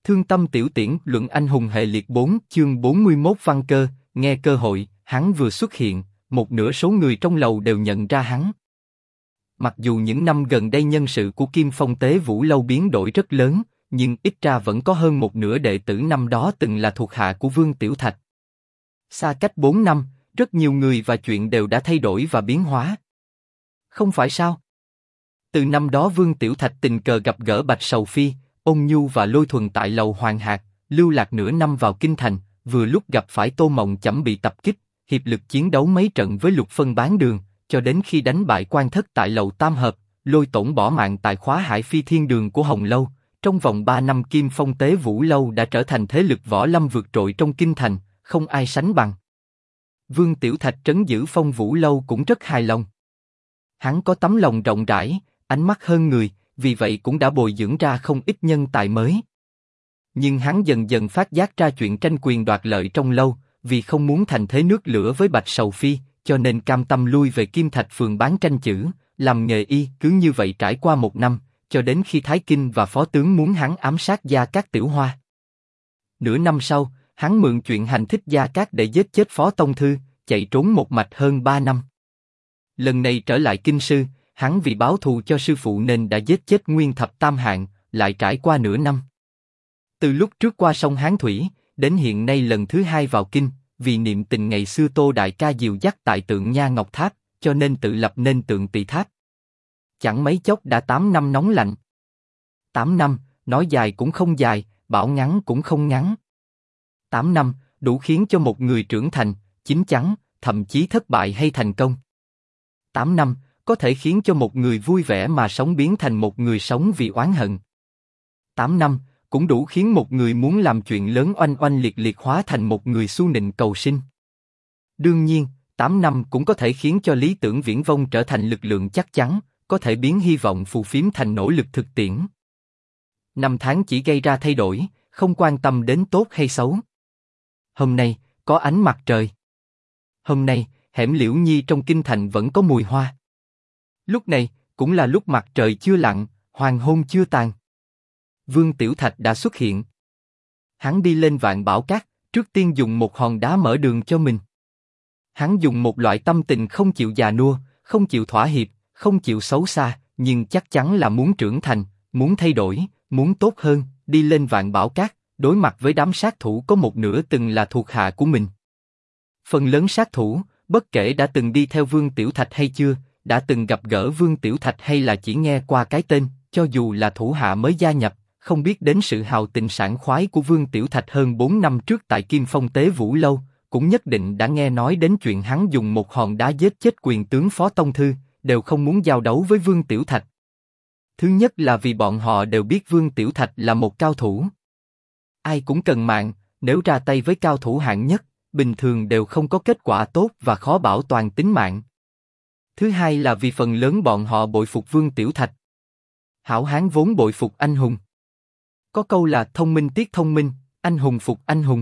Thương tâm tiểu tiễn luận anh hùng hệ liệt 4 chương 41 văn cơ, nghe cơ hội, hắn vừa xuất hiện, một nửa số người trong lầu đều nhận ra hắn. Mặc dù những năm gần đây nhân sự của Kim Phong Tế Vũ Lâu biến đổi rất lớn, nhưng ít ra vẫn có hơn một nửa đệ tử năm đó từng là thuộc hạ của Vương Tiểu Thạch. Xa cách 4 năm, rất nhiều người và chuyện đều đã thay đổi và biến hóa. Không phải sao? Từ năm đó Vương Tiểu Thạch tình cờ gặp gỡ Bạch Sầu Phi, Ôn Nhu và Lôi Thuần tại lầu Hoàng Hạc, lưu lạc nửa năm vào kinh thành, vừa lúc gặp phải Tô Mộng Chẩm bị tập kích, hiệp lực chiến đấu mấy trận với Lục Phân Bán Đường, cho đến khi đánh bại Quan Thất tại lầu Tam Hợp, Lôi Tổn bỏ mạng tại khóa Hải Phi Thiên Đường của Hồng Lâu. Trong vòng 3 năm Kim Phong Tế Vũ Lâu đã trở thành thế lực võ lâm vượt trội trong kinh thành, không ai sánh bằng. Vương Tiểu Thạch trấn giữ Phong Vũ Lâu cũng rất hài lòng. Hắn có tấm lòng rộng rãi, ánh mắt hơn người, vì vậy cũng đã bồi dưỡng ra không ít nhân tài mới. Nhưng hắn dần dần phát giác ra chuyện tranh quyền đoạt lợi trong lâu, vì không muốn thành thế nước lửa với Bạch Sầu Phi, cho nên cam tâm lui về Kim Thạch phường bán tranh chữ, làm nghề y. Cứ như vậy trải qua 1 năm, cho đến khi Thái Kinh và Phó Tướng muốn hắn ám sát Gia Cát Tiểu Hoa. Nửa năm sau, hắn mượn chuyện hành thích Gia Cát để giết chết Phó Tông Thư, chạy trốn một mạch hơn 3 năm. Lần này trở lại kinh sư, hắn vì báo thù cho sư phụ nên đã giết chết Nguyên Thập Tam Hạng, lại trải qua nửa năm. Từ lúc trước qua sông Hán Thủy, đến hiện nay lần thứ 2 vào kinh, vì niệm tình ngày xưa Tô Đại Ca dìu dắt tại tượng Nha Ngọc Tháp, cho nên tự lập nên tượng Tỳ Tháp. Chẳng mấy chốc đã 8 năm nóng lạnh. 8 năm, nói dài cũng không dài, bảo ngắn cũng không ngắn. 8 năm, đủ khiến cho một người trưởng thành, chín chắn, thậm chí thất bại hay thành công. 8 năm, có thể khiến cho một người vui vẻ mà sống biến thành một người sống vì oán hận. 8 năm, cũng đủ khiến một người muốn làm chuyện lớn oanh oanh liệt liệt hóa thành một người su nịnh cầu sinh. Đương nhiên, 8 năm cũng có thể khiến cho lý tưởng viển vông trở thành lực lượng chắc chắn, có thể biến hy vọng phù phiếm thành nỗ lực thực tiễn. 5 tháng chỉ gây ra thay đổi, không quan tâm đến tốt hay xấu. Hôm nay, có ánh mặt trời. Hôm nay, hẻm Liễu Nhi trong kinh thành vẫn có mùi hoa. Lúc này, cũng là lúc mặt trời chưa lặn, hoàng hôn chưa tàn. Vương Tiểu Thạch đã xuất hiện. Hắn đi lên Vạn Bảo Các, trước tiên dùng một hòn đá mở đường cho mình. Hắn dùng một loại tâm tình không chịu già nua, không chịu thỏa hiệp, không chịu xấu xa, nhưng chắc chắn là muốn trưởng thành, muốn thay đổi, muốn tốt hơn, đi lên Vạn Bảo Các, đối mặt với đám sát thủ có một nửa từng là thuộc hạ của mình. Phần lớn sát thủ, bất kể đã từng đi theo Vương Tiểu Thạch hay chưa, đã từng gặp gỡ Vương Tiểu Thạch hay là chỉ nghe qua cái tên, cho dù là thủ hạ mới gia nhập, không biết đến sự hào tình sảng khoái của Vương Tiểu Thạch hơn 4 năm trước tại Kim Phong Tế Vũ Lâu, cũng nhất định đã nghe nói đến chuyện hắn dùng một hòn đá giết chết quyền tướng Phó Tông Thư, đều không muốn giao đấu với Vương Tiểu Thạch. Thứ nhất là vì bọn họ đều biết Vương Tiểu Thạch là một cao thủ. Ai cũng cần mạng, nếu ra tay với cao thủ hạng nhất, bình thường đều không có kết quả tốt và khó bảo toàn tính mạng. Thứ hai là vì phần lớn bọn họ bội phục Vương Tiểu Thạch. Hảo hán vốn bội phục anh hùng. Có câu là thông minh tiếc thông minh, anh hùng phục anh hùng.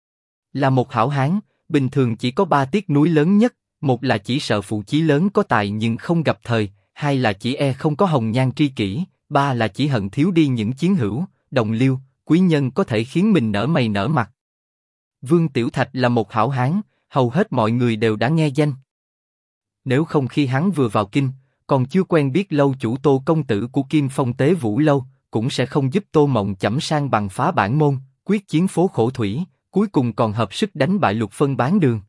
Là một hảo hán, bình thường chỉ có 3 tiếc nuối lớn nhất, một là chỉ sợ phụ chí lớn có tài nhưng không gặp thời, hai là chỉ e không có hồng nhan tri kỷ, ba là chỉ hận thiếu đi những chiến hữu, đồng liêu, quý nhân có thể khiến mình nở mày nở mặt. Vương Tiểu Thạch là một hảo hán, hầu hết mọi người đều đã nghe danh. Nếu không khi hắn vừa vào kinh, còn chưa quen biết lâu chủ Tô công tử của Kim Phong Tế Vũ Lâu, cũng sẽ không giúp Tô Mộng Chẩm sang bằng phá bản môn, quyết chiến phố khổ thủy, cuối cùng còn hợp sức đánh bại Lục Phân Bán Đường.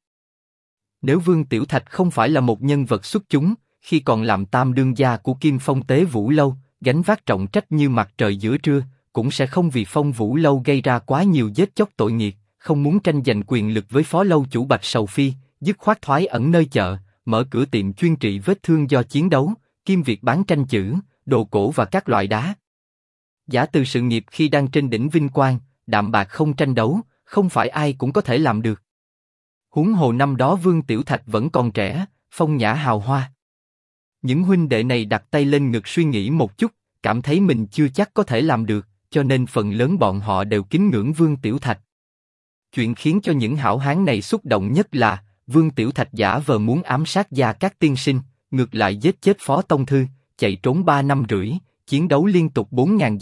Nếu Vương Tiểu Thạch không phải là một nhân vật xuất chúng, khi còn làm tam đương gia của Kim Phong Tế Vũ Lâu, gánh vác trọng trách như mặt trời giữa trưa, cũng sẽ không vì Phong Vũ Lâu gây ra quá nhiều giết chóc tội nghiệt, không muốn tranh giành quyền lực với phó lâu chủ Bạch Sầu Phi, dứt khoát thoái ẩn nơi chợ, mở cửa tiệm chuyên trị vết thương do chiến đấu, kiêm việc bán tranh chữ, đồ cổ và các loại đá. Giả từ sự nghiệp khi đang trên đỉnh vinh quang, đạm bạc không tranh đấu, không phải ai cũng có thể làm được. Huống hồ năm đó Vương Tiểu Thạch vẫn còn trẻ, phong nhã hào hoa. Những huynh đệ này đặt tay lên ngực suy nghĩ một chút, cảm thấy mình chưa chắc có thể làm được, cho nên phần lớn bọn họ đều kính ngưỡng Vương Tiểu Thạch. Chuyện khiến cho những hảo hán này xúc động nhất là Vương Tiểu Thạch giả vờ muốn ám sát Gia Cát tiên sinh, ngược lại giết chết Phó Tông Thư, chạy trốn 3 năm rưỡi, chiến đấu liên tục 4.000 dặm,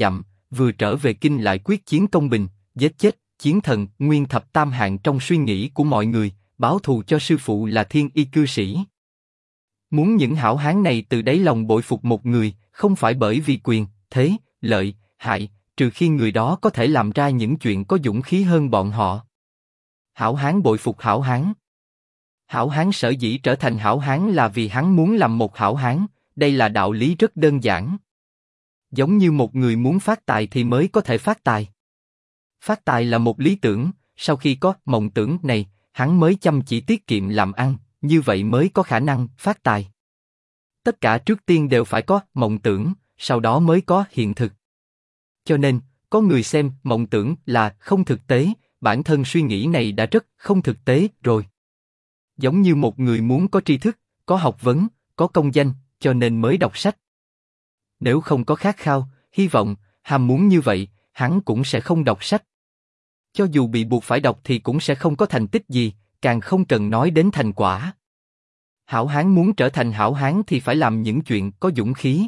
vừa trở về kinh lại quyết chiến công bình, giết chết chiến thần nguyên thập tam hạng trong suy nghĩ của mọi người, báo thù cho sư phụ là thiên y cư sĩ. Muốn những hảo hán này từ đáy lòng bội phục một người, không phải bởi vì quyền, thế, lợi, hại, trừ khi người đó có thể làm ra những chuyện có dũng khí hơn bọn họ. Hảo hán bội phục hảo hán. Hảo hán sở dĩ trở thành hảo hán là vì hắn muốn làm một hảo hán, đây là đạo lý rất đơn giản. Giống như một người muốn phát tài thì mới có thể phát tài. Phát tài là một lý tưởng, sau khi có mộng tưởng này, hắn mới chăm chỉ tiết kiệm làm ăn, như vậy mới có khả năng phát tài. Tất cả trước tiên đều phải có mộng tưởng, sau đó mới có hiện thực. Cho nên, có người xem mộng tưởng là không thực tế, bản thân suy nghĩ này đã rất không thực tế rồi. Giống như một người muốn có tri thức, có học vấn, có công danh, cho nên mới đọc sách. Nếu không có khát khao, hy vọng, ham muốn như vậy, hắn cũng sẽ không đọc sách. Cho dù bị buộc phải đọc thì cũng sẽ không có thành tích gì, càng không cần nói đến thành quả. Hảo hán muốn trở thành hảo hán thì phải làm những chuyện có dũng khí.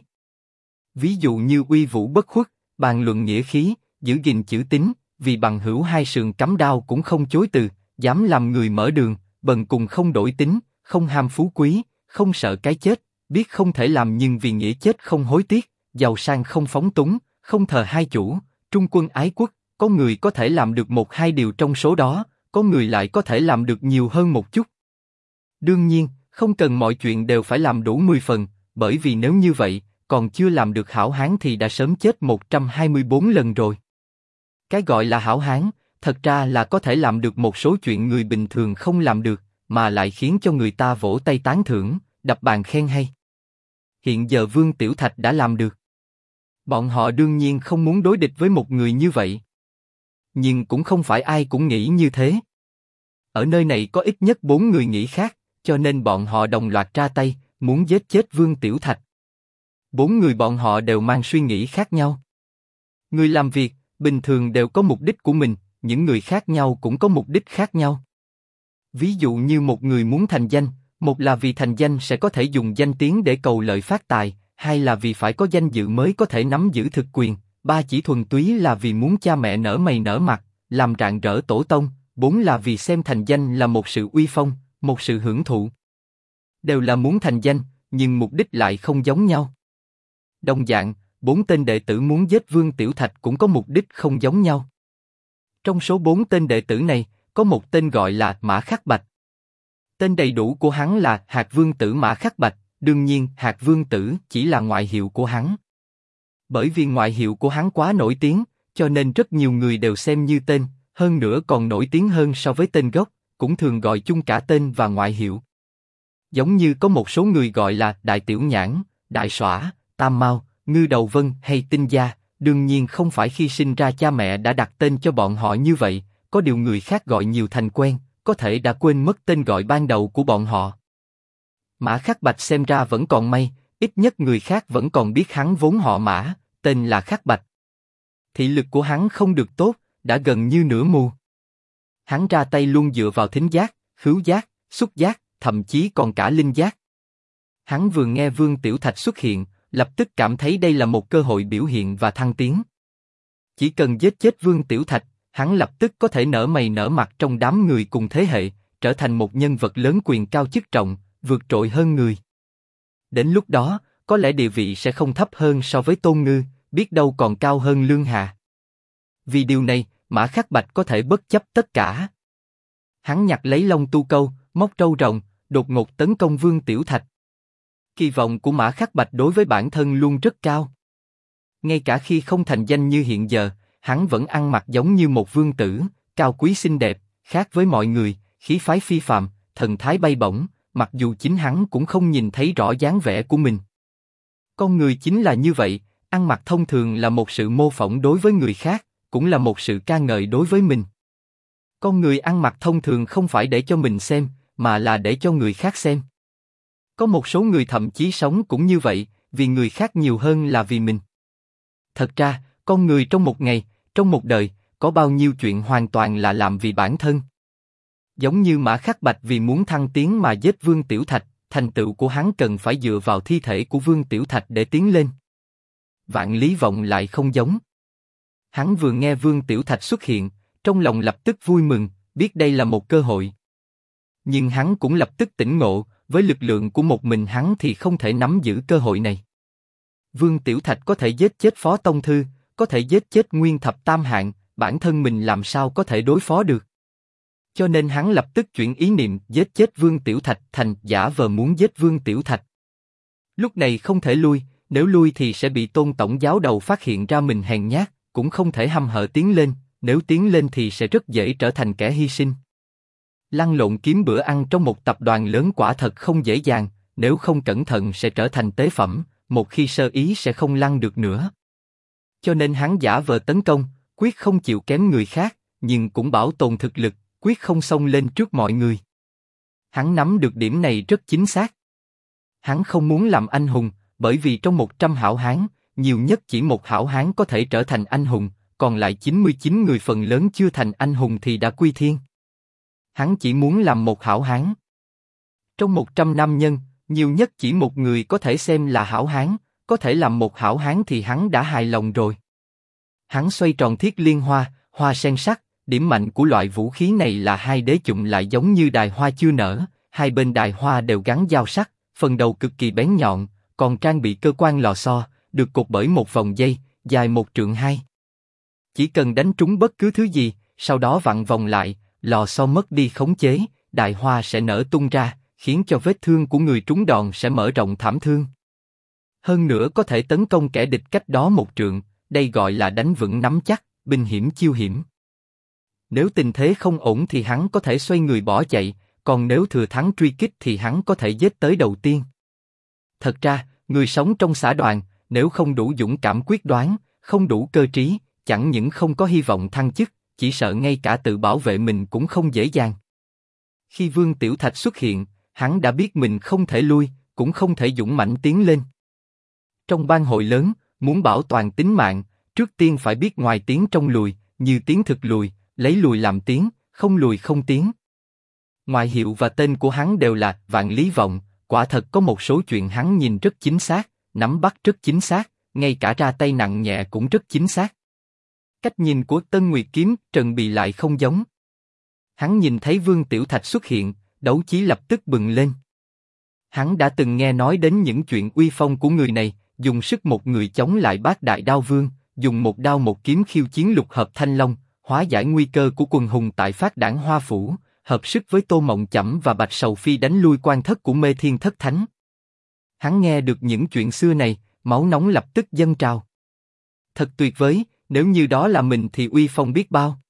Ví dụ như uy vũ bất khuất, bàn luận nghĩa khí, giữ gìn chữ tín, vì bằng hữu hai sườn cắm đao cũng không chối từ, dám làm người mở đường, bần cùng không đổi tính, không ham phú quý, không sợ cái chết, biết không thể làm nhưng vì nghĩa chết không hối tiếc, giàu sang không phóng túng, không thờ hai chủ, trung quân ái quốc. Có người có thể làm được một hai điều trong số đó, có người lại có thể làm được nhiều hơn một chút. Đương nhiên, không cần mọi chuyện đều phải làm đủ 10 phần, bởi vì nếu như vậy, còn chưa làm được hảo hán thì đã sớm chết 124 lần rồi. Cái gọi là hảo hán, thật ra là có thể làm được một số chuyện người bình thường không làm được, mà lại khiến cho người ta vỗ tay tán thưởng, đập bàn khen hay. Hiện giờ Vương Tiểu Thạch đã làm được. Bọn họ đương nhiên không muốn đối địch với một người như vậy. Nhưng cũng không phải ai cũng nghĩ như thế. Ở nơi này có ít nhất 4 người nghĩ khác, cho nên bọn họ đồng loạt ra tay, muốn giết chết Vương Tiểu Thạch. 4 người bọn họ đều mang suy nghĩ khác nhau. Người làm việc, bình thường đều có mục đích của mình, những người khác nhau cũng có mục đích khác nhau. Ví dụ như một người muốn thành danh, một là vì thành danh sẽ có thể dùng danh tiếng để cầu lợi phát tài, hai là vì phải có danh dự mới có thể nắm giữ thực quyền. Ba chỉ thuần túy là vì muốn cha mẹ nở mày nở mặt, làm rạng rỡ tổ tông, bốn là vì xem thành danh là một sự uy phong, một sự hưởng thụ. Đều là muốn thành danh, nhưng mục đích lại không giống nhau. Đồng dạng, 4 tên đệ tử muốn giết Vương Tiểu Thạch cũng có mục đích không giống nhau. Trong số 4 tên đệ tử này, có một tên gọi là Mã Khắc Bạch. Tên đầy đủ của hắn là Hạc Vương Tử Mã Khắc Bạch, đương nhiên Hạc Vương Tử chỉ là ngoại hiệu của hắn. Bởi vì ngoại hiệu của hắn quá nổi tiếng, cho nên rất nhiều người đều xem như tên, hơn nữa còn nổi tiếng hơn so với tên gốc, cũng thường gọi chung cả tên và ngoại hiệu. Giống như có một số người gọi là Đại Tiểu Nhãn, Đại Xoả, Tam Mao, Ngư Đầu Vân hay Tinh Gia, đương nhiên không phải khi sinh ra cha mẹ đã đặt tên cho bọn họ như vậy, có điều người khác gọi nhiều thành quen, có thể đã quên mất tên gọi ban đầu của bọn họ. Mã Khắc Bạch xem ra vẫn còn may, ít nhất người khác vẫn còn biết hắn vốn họ Mã, tên là Khắc Bạch. Thị lực của hắn không được tốt, đã gần như nửa mù. Hắn ra tay luôn dựa vào thính giác, khứu giác, xúc giác, thậm chí còn cả linh giác. Hắn vừa nghe Vương Tiểu Thạch xuất hiện, lập tức cảm thấy đây là một cơ hội biểu hiện và thăng tiến. Chỉ cần giết chết Vương Tiểu Thạch, hắn lập tức có thể nở mày nở mặt trong đám người cùng thế hệ, trở thành một nhân vật lớn quyền cao chức trọng, vượt trội hơn người. Đến lúc đó, có lẽ địa vị sẽ không thấp hơn so với Tôn Ngư, biết đâu còn cao hơn Lương Hà. Vì điều này, Mã Khắc Bạch có thể bất chấp tất cả. Hắn nhặt lấy lông tu câu, móc trâu rồng, đột ngột tấn công Vương Tiểu Thạch. Kỳ vọng của Mã Khắc Bạch đối với bản thân luôn rất cao. Ngay cả khi không thành danh như hiện giờ, hắn vẫn ăn mặc giống như một vương tử, cao quý xinh đẹp, khác với mọi người, khí phái phi phàm, thần thái bay bổng, mặc dù chính hắn cũng không nhìn thấy rõ dáng vẻ của mình. Con người chính là như vậy, ăn mặc thông thường là một sự mô phỏng đối với người khác, cũng là một sự ca ngợi đối với mình. Con người ăn mặc thông thường không phải để cho mình xem, mà là để cho người khác xem. Có một số người thậm chí sống cũng như vậy, vì người khác nhiều hơn là vì mình. Thật ra, con người trong một ngày, trong một đời, có bao nhiêu chuyện hoàn toàn là làm vì bản thân. Giống như Mã Khắc Bạch vì muốn thăng tiến mà giết Vương Tiểu Thạch, thành tựu của hắn cần phải dựa vào thi thể của Vương Tiểu Thạch để tiến lên. Vạn Lý Vọng lại không giống. Hắn vừa nghe Vương Tiểu Thạch xuất hiện, trong lòng lập tức vui mừng, biết đây là một cơ hội. Nhưng hắn cũng lập tức tỉnh ngộ, với lực lượng của một mình hắn thì không thể nắm giữ cơ hội này. Vương Tiểu Thạch có thể giết chết Phó Tông Thư, có thể giết chết Nguyên Thập Tam Hạng, bản thân mình làm sao có thể đối phó được. Cho nên hắn lập tức chuyển ý niệm giết chết Vương Tiểu Thạch thành giả vờ muốn giết Vương Tiểu Thạch. Lúc này không thể lui, nếu lui thì sẽ bị Tôn Tổng giáo đầu phát hiện ra mình hèn nhát, cũng không thể hăm hở tiến lên, nếu tiến lên thì sẽ rất dễ trở thành kẻ hy sinh. Lăn lộn kiếm bữa ăn trong một tập đoàn lớn quả thật không dễ dàng, nếu không cẩn thận sẽ trở thành tế phẩm, một khi sơ ý sẽ không lăn được nữa. Cho nên hắn giả vờ tấn công, quyết không chịu kém người khác, nhưng cũng bảo tồn thực lực, quyết không xông lên trước mọi người. Hắn nắm được điểm này rất chính xác. Hắn không muốn làm anh hùng, bởi vì trong 100 hảo hán, nhiều nhất chỉ một hảo hán có thể trở thành anh hùng, còn lại 99 người phần lớn chưa thành anh hùng thì đã quy thiên. Hắn chỉ muốn làm một hảo hán. Trong 100 nam nhân, nhiều nhất chỉ một người có thể xem là hảo hán, có thể làm một hảo hán thì hắn đã hài lòng rồi. Hắn xoay tròn thiết liên hoa, hoa sen sắc, điểm mạnh của loại vũ khí này là hai đế chụm lại giống như đài hoa chưa nở, hai bên đài hoa đều gắn dao sắc, phần đầu cực kỳ bén nhọn, còn trang bị cơ quan lò xo, được cột bởi một vòng dây, dài 1 trượng 2. Chỉ cần đánh trúng bất cứ thứ gì, sau đó vặn vòng lại, lò xo mất đi khống chế, đài hoa sẽ nở tung ra, khiến cho vết thương của người trúng đòn sẽ mở rộng thảm thương. Hơn nữa có thể tấn công kẻ địch cách đó 1 trượng, đây gọi là đánh vững nắm chắc, binh hiểm chiêu hiểm. Nếu tình thế không ổn thì hắn có thể xoay người bỏ chạy, còn nếu thừa thắng truy kích thì hắn có thể giết tới đầu tiên. Thật ra, người sống trong xã đoàn, nếu không đủ dũng cảm quyết đoán, không đủ cơ trí, chẳng những không có hy vọng thăng chức, chỉ sợ ngay cả tự bảo vệ mình cũng không dễ dàng. Khi Vương Tiểu Thạch xuất hiện, hắn đã biết mình không thể lui, cũng không thể dũng mãnh tiến lên. Trong bang hội lớn, muốn bảo toàn tính mạng, trước tiên phải biết ngoài tiến trong lùi, như tiến thực lùi, lấy lùi làm tiến, không lùi không tiến. Ngoại hiệu và tên của hắn đều là Vạn Lý Vọng, quả thật có một số chuyện hắn nhìn rất chính xác, nắm bắt rất chính xác, ngay cả ra tay nặng nhẹ cũng rất chính xác. Cách nhìn của Tân Nguyệt Kiếm Trần Bì lại không giống. Hắn nhìn thấy Vương Tiểu Thạch xuất hiện, đấu chí lập tức bừng lên. Hắn đã từng nghe nói đến những chuyện uy phong của người này, dùng sức một người chống lại Bát Đại Đao Vương, dùng một đao một kiếm khiêu chiến Lục Hợp Thanh Long, hóa giải nguy cơ của quần hùng tại Phát Đảng Hoa Phủ, hợp sức với Tô Mộng Chẩm và Bạch Sầu Phi đánh lui quan thất của Mê Thiên Thất Thánh. Hắn nghe được những chuyện xưa này, máu nóng lập tức dâng trào. Thật tuyệt vời, nếu như đó là mình thì uy phong biết bao.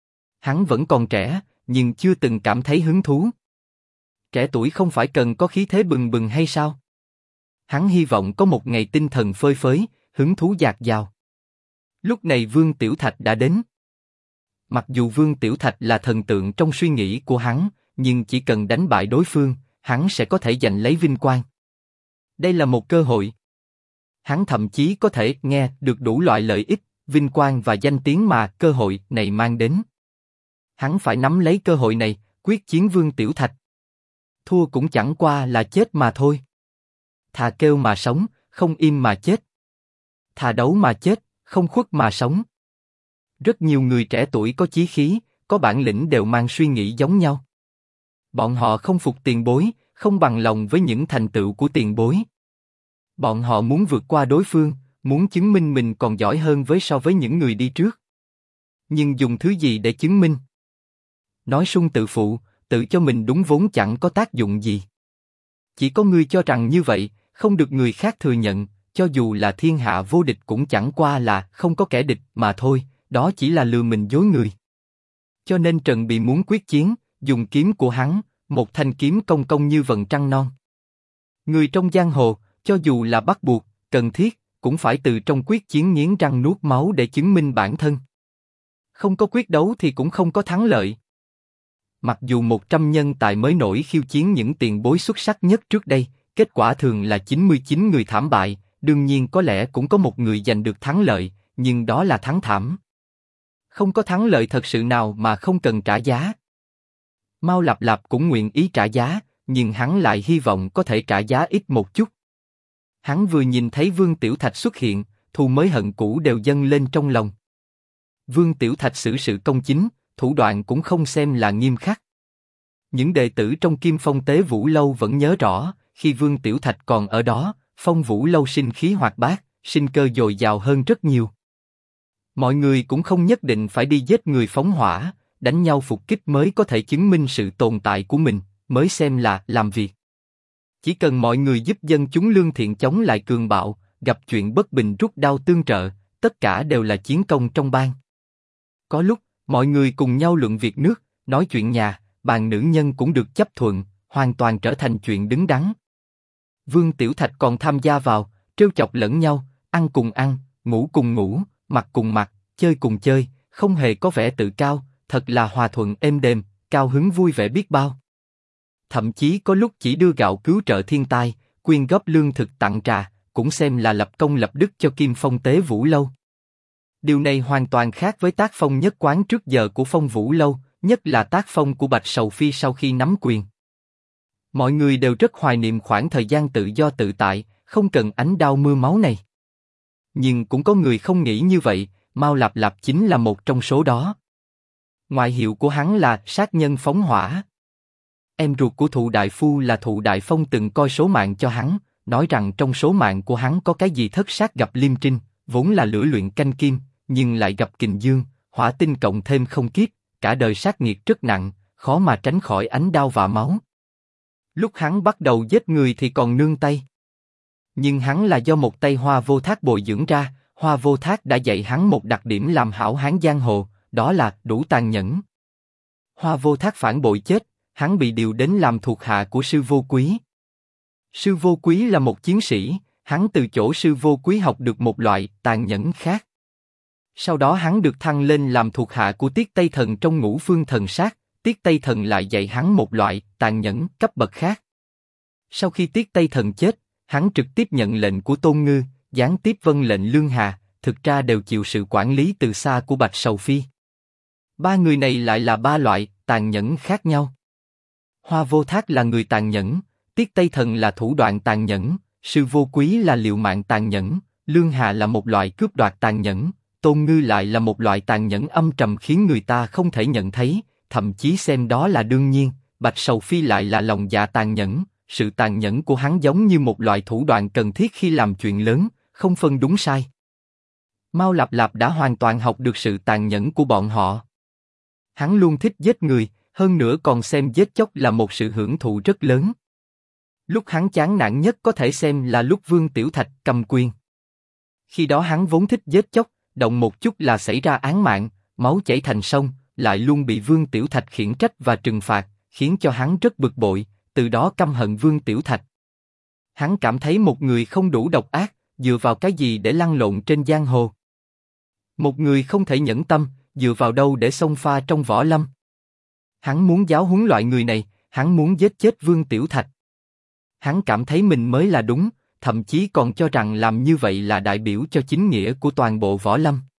Hắn vẫn còn trẻ, nhưng chưa từng cảm thấy hứng thú. Trẻ tuổi không phải cần có khí thế bừng bừng hay sao? Hắn hy vọng có một ngày tinh thần phơi phới, hứng thú dạt dào. Lúc này Vương Tiểu Thạch đã đến. Mặc dù Vương Tiểu Thạch là thần tượng trong suy nghĩ của hắn, nhưng chỉ cần đánh bại đối phương, hắn sẽ có thể giành lấy vinh quang. Đây là một cơ hội. Hắn thậm chí có thể nghe được đủ loại lợi ích, vinh quang và danh tiếng mà cơ hội này mang đến. Hắn phải nắm lấy cơ hội này, quyết chiến Vương Tiểu Thạch. Thua cũng chẳng qua là chết mà thôi. Thà kêu mà sống, không im mà chết. Thà đấu mà chết, không khuất mà sống. Rất nhiều người trẻ tuổi có chí khí, có bản lĩnh đều mang suy nghĩ giống nhau. Bọn họ không phục tiền bối, không bằng lòng với những thành tựu của tiền bối. Bọn họ muốn vượt qua đối phương, muốn chứng minh mình còn giỏi hơn so với những người đi trước. Nhưng dùng thứ gì để chứng minh? Nói sung tự phụ, tự cho mình đúng vốn chẳng có tác dụng gì. Chỉ có ngươi cho rằng như vậy, không được người khác thừa nhận, cho dù là thiên hạ vô địch cũng chẳng qua là không có kẻ địch mà thôi, đó chỉ là lừa mình dối người. Cho nên Trần Bì muốn quyết chiến, dùng kiếm của hắn, một thanh kiếm cong cong như vầng trăng non. Người trong giang hồ, cho dù là bắt buộc, cần thiết, cũng phải từ trong quyết chiến nghiến răng nuốt máu để chứng minh bản thân. Không có quyết đấu thì cũng không có thắng lợi. Mặc dù 100 nhân tài mới nổi khiêu chiến những tiền bối xuất sắc nhất trước đây, kết quả thường là 99 người thảm bại, đương nhiên có lẽ cũng có một người giành được thắng lợi, nhưng đó là thắng thảm. Không có thắng lợi thật sự nào mà không cần trả giá. Mao Lạp Lạp cũng nguyện ý trả giá, nhưng hắn lại hy vọng có thể trả giá ít một chút. Hắn vừa nhìn thấy Vương Tiểu Thạch xuất hiện, thù mới hận cũ đều dâng lên trong lòng. Vương Tiểu Thạch xử sự công chính, thủ đoạn cũng không xem là nghiêm khắc. Những đệ tử trong Kim Phong Tế Vũ Lâu vẫn nhớ rõ, khi Vương Tiểu Thạch còn ở đó, Phong Vũ Lâu sinh khí hoạt bát, sinh cơ dồi dào hơn rất nhiều. Mọi người cũng không nhất định phải đi giết người phóng hỏa, đánh nhau phục kích mới có thể chứng minh sự tồn tại của mình, mới xem là làm việc. Chỉ cần mọi người giúp dân chúng lương thiện chống lại cường bạo, gặp chuyện bất bình rút đao tương trợ, tất cả đều là chiến công trong bang. Có lúc, mọi người cùng nhau luận việc nước, nói chuyện nhà, bàn nữ nhân cũng được chấp thuận, hoàn toàn trở thành chuyện đứng đắn. Vương Tiểu Thạch còn tham gia vào, trêu chọc lẫn nhau, ăn cùng ăn, ngủ cùng ngủ, mặc cùng mặc, chơi cùng chơi, không hề có vẻ tự cao, thật là hòa thuận êm đềm, cao hứng vui vẻ biết bao. Thậm chí có lúc chỉ đưa gạo cứu trợ thiên tai, quyên góp lương thực tặng trà, cũng xem là lập công lập đức cho Kim Phong Tế Vũ Lâu. Điều này hoàn toàn khác với tác phong nhất quán trước giờ của Phong Vũ Lâu, nhất là tác phong của Bạch Sầu Phi sau khi nắm quyền. Mọi người đều rất hoài niệm khoảng thời gian tự do tự tại, không cần ánh đao mưa máu này. Nhưng cũng có người không nghĩ như vậy, Mao Lạp Lạp chính là một trong số đó. Ngoại hiệu của hắn là sát nhân phóng hỏa. Em ruột của Thụ Đại Phu là Thụ Đại Phong từng coi số mạng cho hắn, nói rằng trong số mạng của hắn có cái gì thất sát gặp liêm trinh, vốn là lửa luyện canh kim, nhưng lại gặp kình dương, hỏa tinh cộng thêm không kiếp, cả đời sát nghiệt rất nặng, khó mà tránh khỏi ánh đao và máu. Lúc hắn bắt đầu giết người thì còn nương tay. Nhưng hắn là do một tay Hoa Vô Thác bồi dưỡng ra, Hoa Vô Thác đã dạy hắn một đặc điểm làm hảo hán giang hồ, đó là đủ tàn nhẫn. Hoa Vô Thác phản bội chết, hắn bị điều đến làm thuộc hạ của Sư Vô Quý. Sư Vô Quý là một chiến sĩ, hắn từ chỗ Sư Vô Quý học được một loại tàn nhẫn khác. Sau đó hắn được thăng lên làm thuộc hạ của Tiết Tây Thần trong Ngũ Phương Thần Sát, Tiết Tây Thần lại dạy hắn một loại tàn nhẫn cấp bậc khác. Sau khi Tiết Tây Thần chết, hắn trực tiếp nhận lệnh của Tôn Ngư, gián tiếp vâng lệnh Lương Hà, thực ra đều chịu sự quản lý từ xa của Bạch Sầu Phi. Ba người này lại là ba loại tàn nhẫn khác nhau. Hoa Vô Thác là người tàn nhẫn, Tiết Tây Thần là thủ đoạn tàn nhẫn, Sư Vô Quý là liều mạng tàn nhẫn, Lương Hà là một loại cướp đoạt tàn nhẫn, Tôn Ngư lại là một loại tàn nhẫn âm trầm khiến người ta không thể nhận thấy, thậm chí xem đó là đương nhiên. Bạch Sầu Phi lại là lòng dạ tàn nhẫn, sự tàn nhẫn của hắn giống như một loại thủ đoạn cần thiết khi làm chuyện lớn, không phân đúng sai. Mao Lạp Lạp đã hoàn toàn học được sự tàn nhẫn của bọn họ. Hắn luôn thích giết người, hơn nữa còn xem giết chóc là một sự hưởng thụ rất lớn. Lúc hắn chán nản nhất có thể xem là lúc Vương Tiểu Thạch cầm quyền. Khi đó hắn vốn thích giết chóc, động một chút là xảy ra án mạng, máu chảy thành sông, lại luôn bị Vương Tiểu Thạch khiển trách và trừng phạt, khiến cho hắn rất bực bội, từ đó căm hận Vương Tiểu Thạch. Hắn cảm thấy một người không đủ độc ác, dựa vào cái gì để lăn lộn trên giang hồ? Một người không thể nhẫn tâm, dựa vào đâu để xông pha trong võ lâm? Hắn muốn giáo huấn loại người này, hắn muốn giết chết Vương Tiểu Thạch. Hắn cảm thấy mình mới là đúng, thậm chí còn cho rằng làm như vậy là đại biểu cho chính nghĩa của toàn bộ võ lâm.